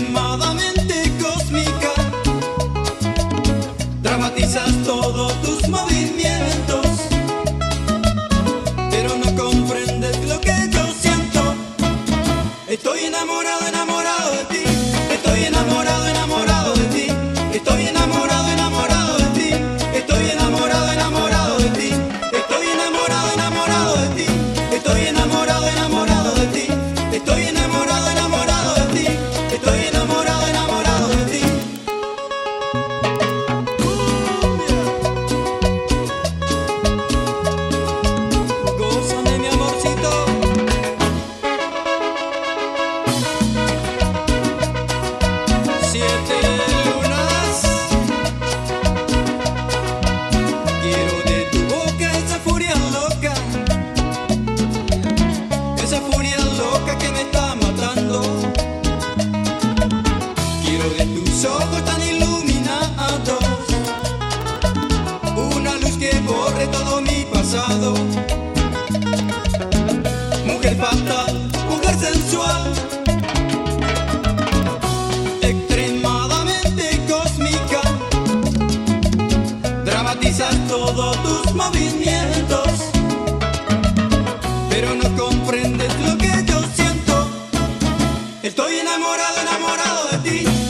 extremadamente cósmica. Dramatizas todos tus movimientos, pero no comprendes lo que yo siento. Estoy enamorado, enamorado de ti. Estoy enamorado, enamorado de ti. Estoy enamorado, enamorado de ti. Estoy enamorado, enamorado de ti. Estoy enamorado, enamorado de ti. Estoy enamorado, enamorado de ti. Estoy enamorado, enamorado de ti. Estoy enamorado, enamorado de ti. Gózame, mi amorcito. Siete lunas. Quiero de tu boca esa furia loca. Esa furia loca que me está matando. Quiero de tus ojos tan iluminados una luz que borre todo mi pasado. Mujer fatal, mujer sensual, extremadamente cósmica. Dramatizas todos tus movimientos, pero no comprendes lo que yo siento. Estoy enamorado, enamorado de ti.